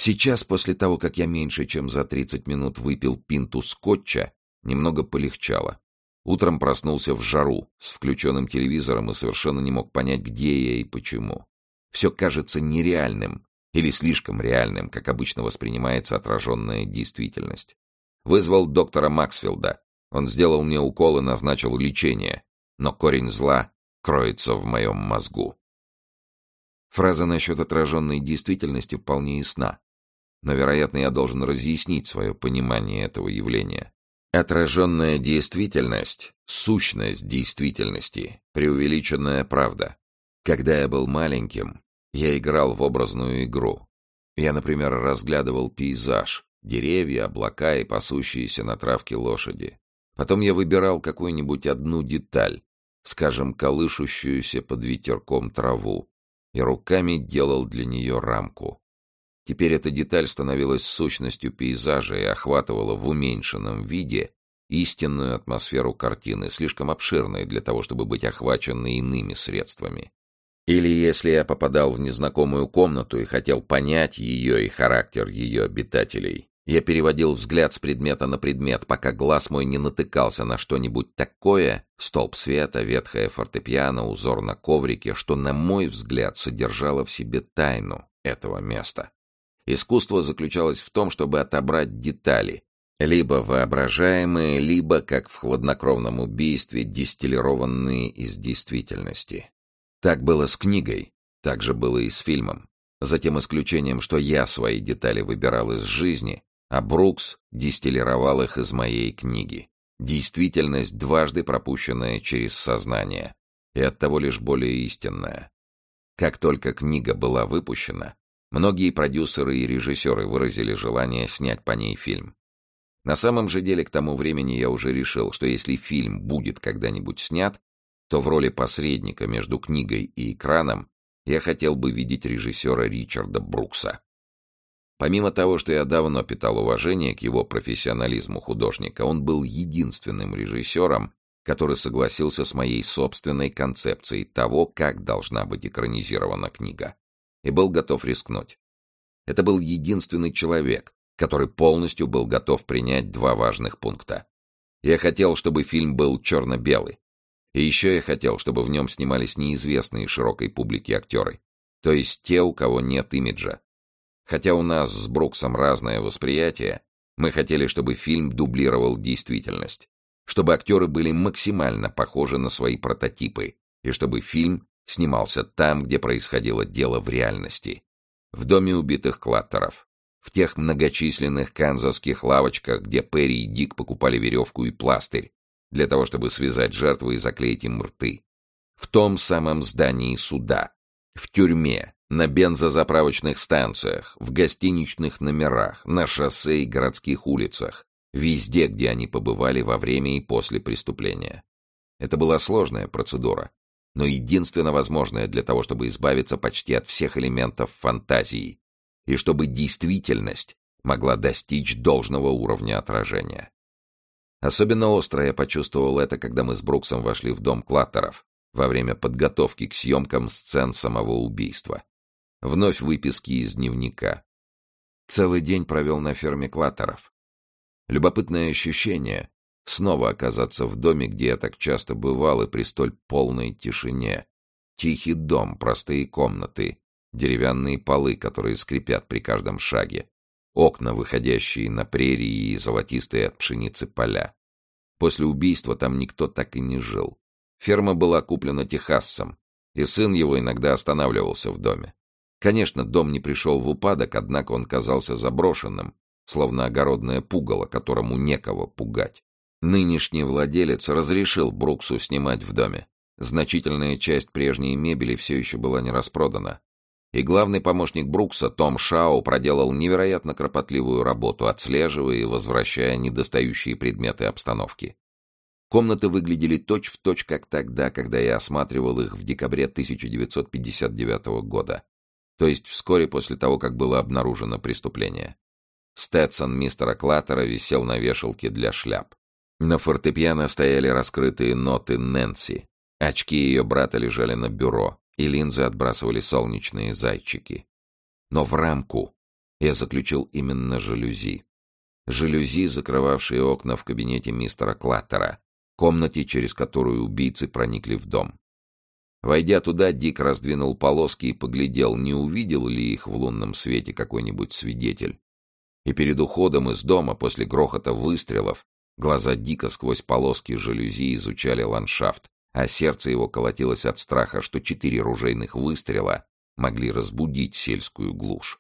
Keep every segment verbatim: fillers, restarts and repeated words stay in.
Сейчас, после того, как я меньше чем за тридцать минут выпил пинту скотча, немного полегчало. Утром проснулся в жару, с включенным телевизором и совершенно не мог понять, где я и почему. Все кажется нереальным или слишком реальным, как обычно воспринимается отраженная действительность. Вызвал доктора Максфилда. Он сделал мне укол и назначил лечение, но корень зла кроется в моем мозгу. Фраза насчет отраженной действительности вполне ясна, но, вероятно, я должен разъяснить свое понимание этого явления. Отраженная действительность — сущность действительности, преувеличенная правда. Когда я был маленьким, я играл в образную игру. Я, например, разглядывал пейзаж, деревья, облака и пасущиеся на травке лошади. Потом я выбирал какую-нибудь одну деталь, скажем, колышущуюся под ветерком траву, и руками делал для нее рамку. Теперь эта деталь становилась сущностью пейзажа и охватывала в уменьшенном виде истинную атмосферу картины, слишком обширной для того, чтобы быть охваченной иными средствами. Или если я попадал в незнакомую комнату и хотел понять ее и характер ее обитателей, я переводил взгляд с предмета на предмет, пока глаз мой не натыкался на что-нибудь такое, столб света, ветхое фортепиано, узор на коврике, что, на мой взгляд, содержало в себе тайну этого места. Искусство заключалось в том, чтобы отобрать детали, либо воображаемые, либо, как в хладнокровном убийстве, дистиллированные из действительности. Так было с книгой, так же было и с фильмом. За тем исключением, что я свои детали выбирал из жизни, а Брукс дистиллировал их из моей книги. Действительность, дважды пропущенная через сознание, и оттого лишь более истинная. Как только книга была выпущена, многие продюсеры и режиссеры выразили желание снять по ней фильм. На самом же деле, к тому времени я уже решил, что если фильм будет когда-нибудь снят, то в роли посредника между книгой и экраном я хотел бы видеть режиссера Ричарда Брукса. Помимо того, что я давно питал уважение к его профессионализму художника, он был единственным режиссером, который согласился с моей собственной концепцией того, как должна быть экранизирована книга, и был готов рискнуть. Это был единственный человек, который полностью был готов принять два важных пункта. Я хотел, чтобы фильм был черно-белый. И еще я хотел, чтобы в нем снимались неизвестные широкой публике актеры, то есть те, у кого нет имиджа. Хотя у нас с Бруксом разное восприятие, мы хотели, чтобы фильм дублировал действительность, чтобы актеры были максимально похожи на свои прототипы, и чтобы фильм снимался там, где происходило дело в реальности. В доме убитых Клаттеров, в тех многочисленных канзасских лавочках, где Перри и Дик покупали веревку и пластырь, для того, чтобы связать жертвы и заклеить им рты. В том самом здании суда, в тюрьме, на бензозаправочных станциях, в гостиничных номерах, на шоссе и городских улицах, везде, где они побывали во время и после преступления. Это была сложная процедура, но единственно возможная для того, чтобы избавиться почти от всех элементов фантазии и чтобы действительность могла достичь должного уровня отражения. Особенно остро я почувствовал это, когда мы с Бруксом вошли в дом Клаттеров во время подготовки к съемкам сцен самого убийства. Вновь выписки из дневника. Целый день провел на ферме Клаттеров. Любопытное ощущение — снова оказаться в доме, где я так часто бывал, и при столь полной тишине. Тихий дом, простые комнаты, деревянные полы, которые скрипят при каждом шаге. Окна, выходящие на прерии и золотистые от пшеницы поля. После убийства там никто так и не жил. Ферма была куплена техасцем, и сын его иногда останавливался в доме. Конечно, дом не пришел в упадок, однако он казался заброшенным, словно огородное пугало, которому некого пугать. Нынешний владелец разрешил Бруксу снимать в доме. Значительная часть прежней мебели все еще была не распродана. И главный помощник Брукса, Том Шау, проделал невероятно кропотливую работу, отслеживая и возвращая недостающие предметы обстановки. Комнаты выглядели точь-в-точь, как тогда, когда я осматривал их в декабре тысяча девятьсот пятьдесят девятого года, то есть вскоре после того, как было обнаружено преступление. Стетсон мистера Клаттера висел на вешалке для шляп. На фортепиано стояли раскрытые ноты Нэнси. Очки ее брата лежали на бюро, и линзы отбрасывали солнечные зайчики. Но в рамку Я заключил именно жалюзи. Жалюзи, закрывавшие окна в кабинете мистера Клаттера, комнате, через которую убийцы проникли в дом. Войдя туда, Дик раздвинул полоски и поглядел, не увидел ли их в лунном свете какой-нибудь свидетель. И перед уходом из дома, после грохота выстрелов, глаза Дика сквозь полоски жалюзи изучали ландшафт, а сердце его колотилось от страха, что четыре ружейных выстрела могли разбудить сельскую глушь.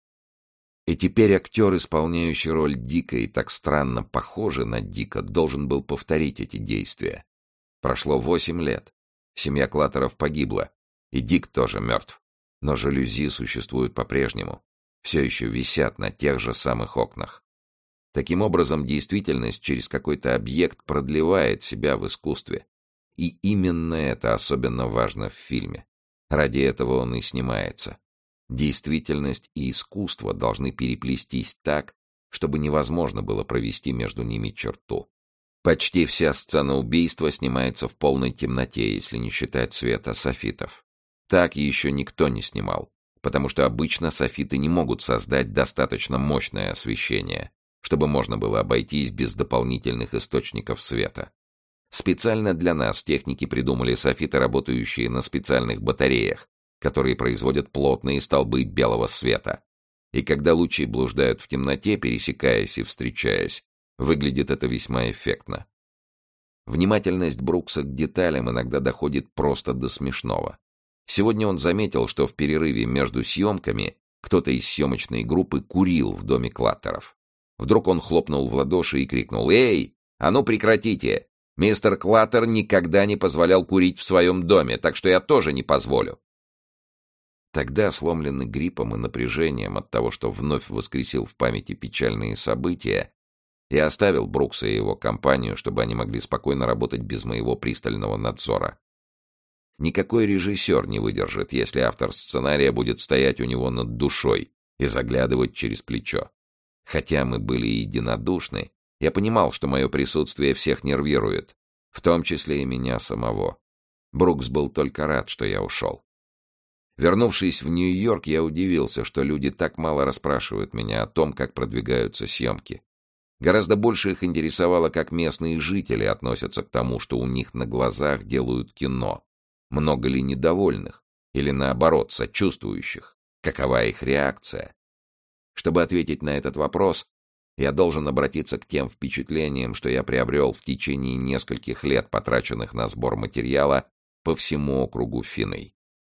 И теперь актер, исполняющий роль Дика и так странно похожий на Дика, должен был повторить эти действия. Прошло восемь лет. Семья Клаттеров погибла, и Дик тоже мертв. Но жалюзи существуют по-прежнему, все еще висят на тех же самых окнах. Таким образом, действительность через какой-то объект продлевает себя в искусстве. И именно это особенно важно в фильме. Ради этого он и снимается. Действительность и искусство должны переплестись так, чтобы невозможно было провести между ними черту. Почти вся сцена убийства снимается в полной темноте, если не считать света софитов. Так еще никто не снимал, потому что обычно софиты не могут создать достаточно мощное освещение, чтобы можно было обойтись без дополнительных источников света. Специально для нас техники придумали софиты, работающие на специальных батареях, которые производят плотные столбы белого света. И когда лучи блуждают в темноте, пересекаясь и встречаясь, выглядит это весьма эффектно. Внимательность Брукса к деталям иногда доходит просто до смешного. Сегодня он заметил, что в перерыве между съемками кто-то из съемочной группы курил в доме Клаттеров. Вдруг он хлопнул в ладоши и крикнул: «Эй, а ну прекратите! Мистер Клаттер никогда не позволял курить в своем доме, так что я тоже не позволю». Тогда, сломленный гриппом и напряжением от того, что вновь воскресил в памяти печальные события, я оставил Брукса и его компанию, чтобы они могли спокойно работать без моего пристального надзора. Никакой режиссер не выдержит, если автор сценария будет стоять у него над душой и заглядывать через плечо. Хотя мы были единодушны, я понимал, что мое присутствие всех нервирует, в том числе и меня самого. Брукс был только рад, что я ушел. Вернувшись в Нью-Йорк, я удивился, что люди так мало расспрашивают меня о том, как продвигаются съемки. Гораздо больше их интересовало, как местные жители относятся к тому, что у них на глазах делают кино. Много ли недовольных? Или, наоборот, сочувствующих? Какова их реакция? Чтобы ответить на этот вопрос, я должен обратиться к тем впечатлениям, что я приобрел в течение нескольких лет, потраченных на сбор материала по всему округу Финей.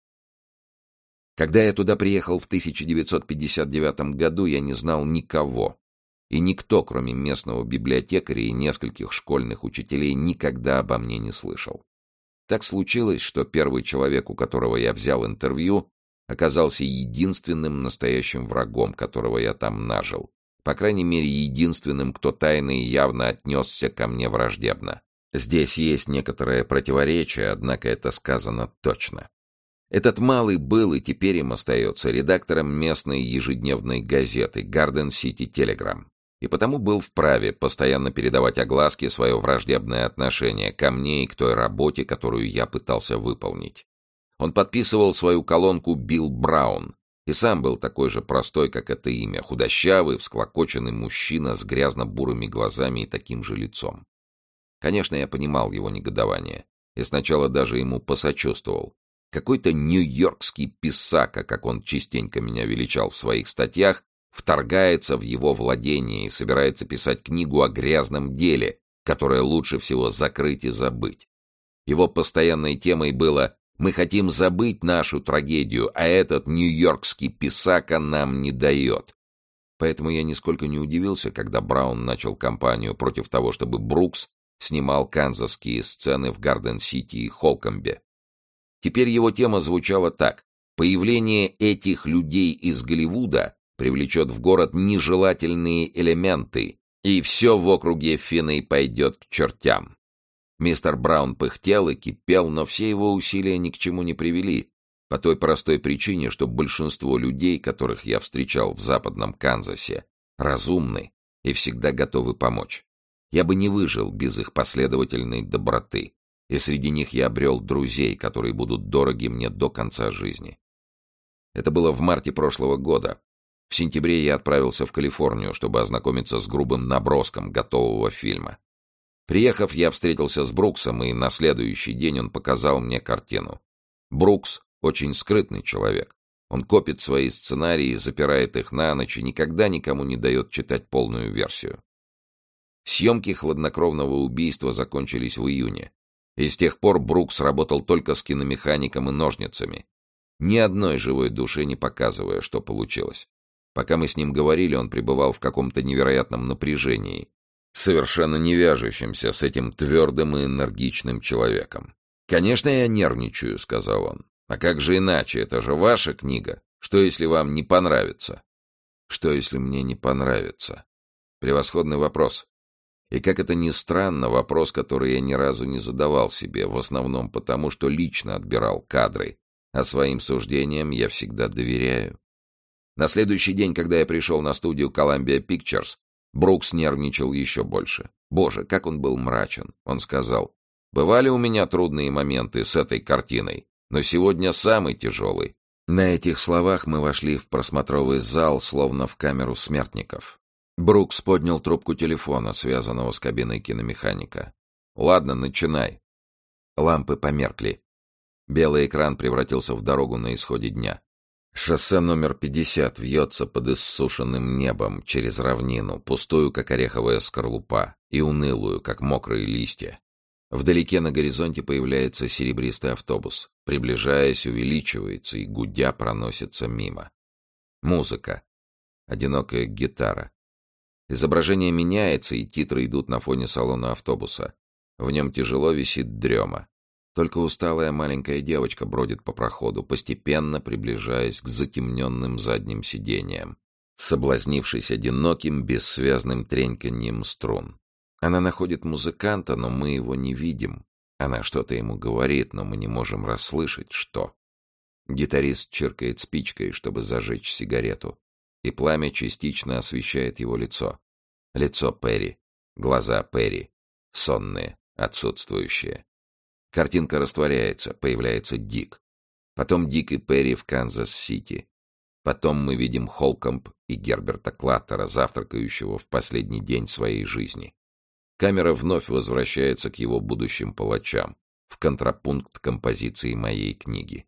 Когда я туда приехал в тысяча девятьсот пятьдесят девятом году, я не знал никого. И никто, кроме местного библиотекаря и нескольких школьных учителей, никогда обо мне не слышал. Так случилось, что первый человек, у которого я взял интервью, оказался единственным настоящим врагом, которого я там нажил. По крайней мере, единственным, кто тайно и явно отнесся ко мне враждебно. Здесь есть некоторое противоречие, однако это сказано точно. Этот малый был и теперь им остается редактором местной ежедневной газеты «Гарден Сити Телеграм», и потому был вправе постоянно передавать огласке свое враждебное отношение ко мне и к той работе, которую я пытался выполнить. Он подписывал свою колонку «Билл Браун», и сам был такой же простой, как это имя, худощавый, всклокоченный мужчина с грязно-бурыми глазами и таким же лицом. Конечно, я понимал его негодование, и сначала даже ему посочувствовал. Какой-то нью-йоркский писака, как он частенько меня величал в своих статьях, вторгается в его владение и собирается писать книгу о грязном деле, которое лучше всего закрыть и забыть. Его постоянной темой было «Мы хотим забыть нашу трагедию, а этот нью-йоркский писака нам не дает». Поэтому я нисколько не удивился, когда Браун начал кампанию против того, чтобы Брукс снимал канзасские сцены в Гарден-Сити и Холкомбе. Теперь его тема звучала так: появление этих людей из Голливуда привлечет в город нежелательные элементы, и все в округе Финей пойдет к чертям. Мистер Браун пыхтел и кипел, но все его усилия ни к чему не привели, по той простой причине, что большинство людей, которых я встречал в западном Канзасе, разумны и всегда готовы помочь. Я бы не выжил без их последовательной доброты. И среди них я обрел друзей, которые будут дороги мне до конца жизни. Это было в марте прошлого года. В сентябре я отправился в Калифорнию, чтобы ознакомиться с грубым наброском готового фильма. Приехав, я встретился с Бруксом, и на следующий день он показал мне картину. Брукс очень скрытный человек. Он копит свои сценарии, запирает их на ночь и никогда никому не дает читать полную версию. Съемки «Хладнокровного убийства» закончились в июне. И с тех пор Брукс работал только с киномехаником и ножницами, ни одной живой душе не показывая, что получилось. Пока мы с ним говорили, он пребывал в каком-то невероятном напряжении, совершенно не вяжущемся с этим твердым и энергичным человеком. «Конечно, я нервничаю», — сказал он. «А как же иначе? Это же ваша книга. Что, если вам не понравится?» «Что, если мне не понравится?» Превосходный вопрос. И, как это ни странно, вопрос, который я ни разу не задавал себе, в основном потому, что лично отбирал кадры, а своим суждениям я всегда доверяю. На следующий день, когда я пришел на студию Columbia Pictures, Брукс нервничал еще больше. Боже, как он был мрачен. Он сказал: «Бывали у меня трудные моменты с этой картиной, но сегодня самый тяжелый». На этих словах мы вошли в просмотровый зал, словно в камеру смертников. Брукс поднял трубку телефона, связанного с кабиной киномеханика. «Ладно, начинай». Лампы померкли. Белый экран превратился в дорогу на исходе дня. Шоссе номер пятьдесят вьется под иссушенным небом через равнину, пустую, как ореховая скорлупа, и унылую, как мокрые листья. Вдалеке на горизонте появляется серебристый автобус. Приближаясь, увеличивается и, гудя, проносится мимо. Музыка. Одинокая гитара. Изображение меняется, и титры идут на фоне салона автобуса. В нем тяжело висит дрема. Только усталая маленькая девочка бродит по проходу, постепенно приближаясь к затемненным задним сиденьям, соблазнившись одиноким, бессвязным треньканьем струн. Она находит музыканта, но мы его не видим. Она что-то ему говорит, но мы не можем расслышать, что. Гитарист чиркает спичкой, чтобы зажечь сигарету, и пламя частично освещает его лицо. Лицо Перри, глаза Перри, сонные, отсутствующие. Картинка растворяется, появляется Дик. Потом Дик и Перри в Канзас-Сити. Потом мы видим Холкомб и Герберта Клаттера, завтракающего в последний день своей жизни. Камера вновь возвращается к его будущим палачам, в контрапункт композиции моей книги.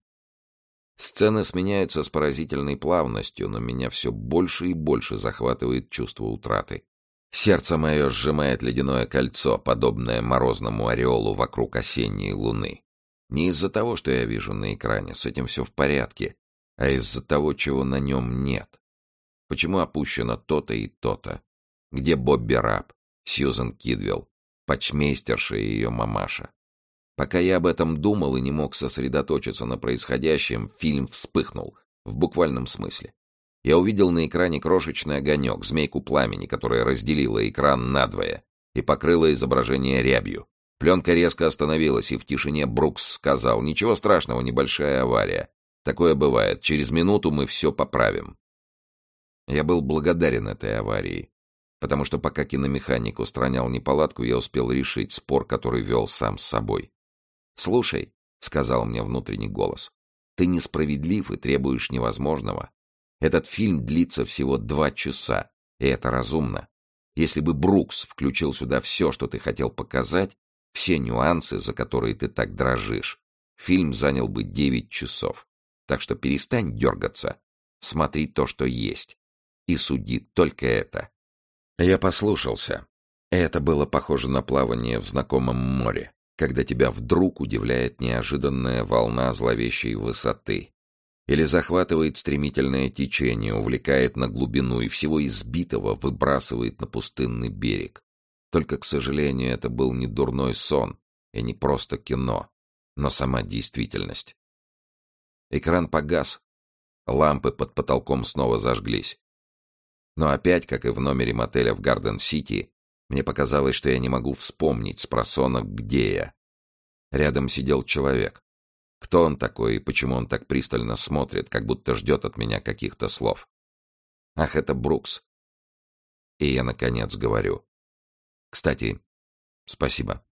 Сцены сменяются с поразительной плавностью, но меня все больше и больше захватывает чувство утраты. Сердце мое сжимает ледяное кольцо, подобное морозному ореолу вокруг осенней луны. Не из-за того, что я вижу на экране, с этим все в порядке, а из-за того, чего на нем нет. Почему опущено то-то и то-то? Где Бобби Раб, Сьюзен Кидвелл, почмейстерша и ее мамаша? Пока я об этом думал и не мог сосредоточиться на происходящем, фильм вспыхнул, в буквальном смысле. Я увидел на экране крошечный огонек, змейку пламени, которая разделила экран надвое и покрыла изображение рябью. Пленка резко остановилась, и в тишине Брукс сказал: «Ничего страшного, небольшая авария. Такое бывает. Через минуту мы все поправим». Я был благодарен этой аварии, потому что пока киномеханик устранял неполадку, я успел решить спор, который вел сам с собой. «Слушай», — сказал мне внутренний голос, — «ты несправедлив и требуешь невозможного. Этот фильм длится всего два часа, и это разумно. Если бы Брукс включил сюда все, что ты хотел показать, все нюансы, за которые ты так дрожишь, фильм занял бы девять часов. Так что перестань дергаться, смотри то, что есть, и суди только это». Я послушался. Это было похоже на плавание в знакомом море, когда тебя вдруг удивляет неожиданная волна зловещей высоты. Или захватывает стремительное течение, увлекает на глубину и всего избитого выбрасывает на пустынный берег. Только, к сожалению, это был не дурной сон и не просто кино, но сама действительность. Экран погас, лампы под потолком снова зажглись. Но опять, как и в номере мотеля в Гарден-Сити, мне показалось, что я не могу вспомнить спросонок, где я. Рядом сидел человек. Кто он такой и почему он так пристально смотрит, как будто ждет от меня каких-то слов? Ах, это Брукс. И я, наконец, говорю: «Кстати, спасибо».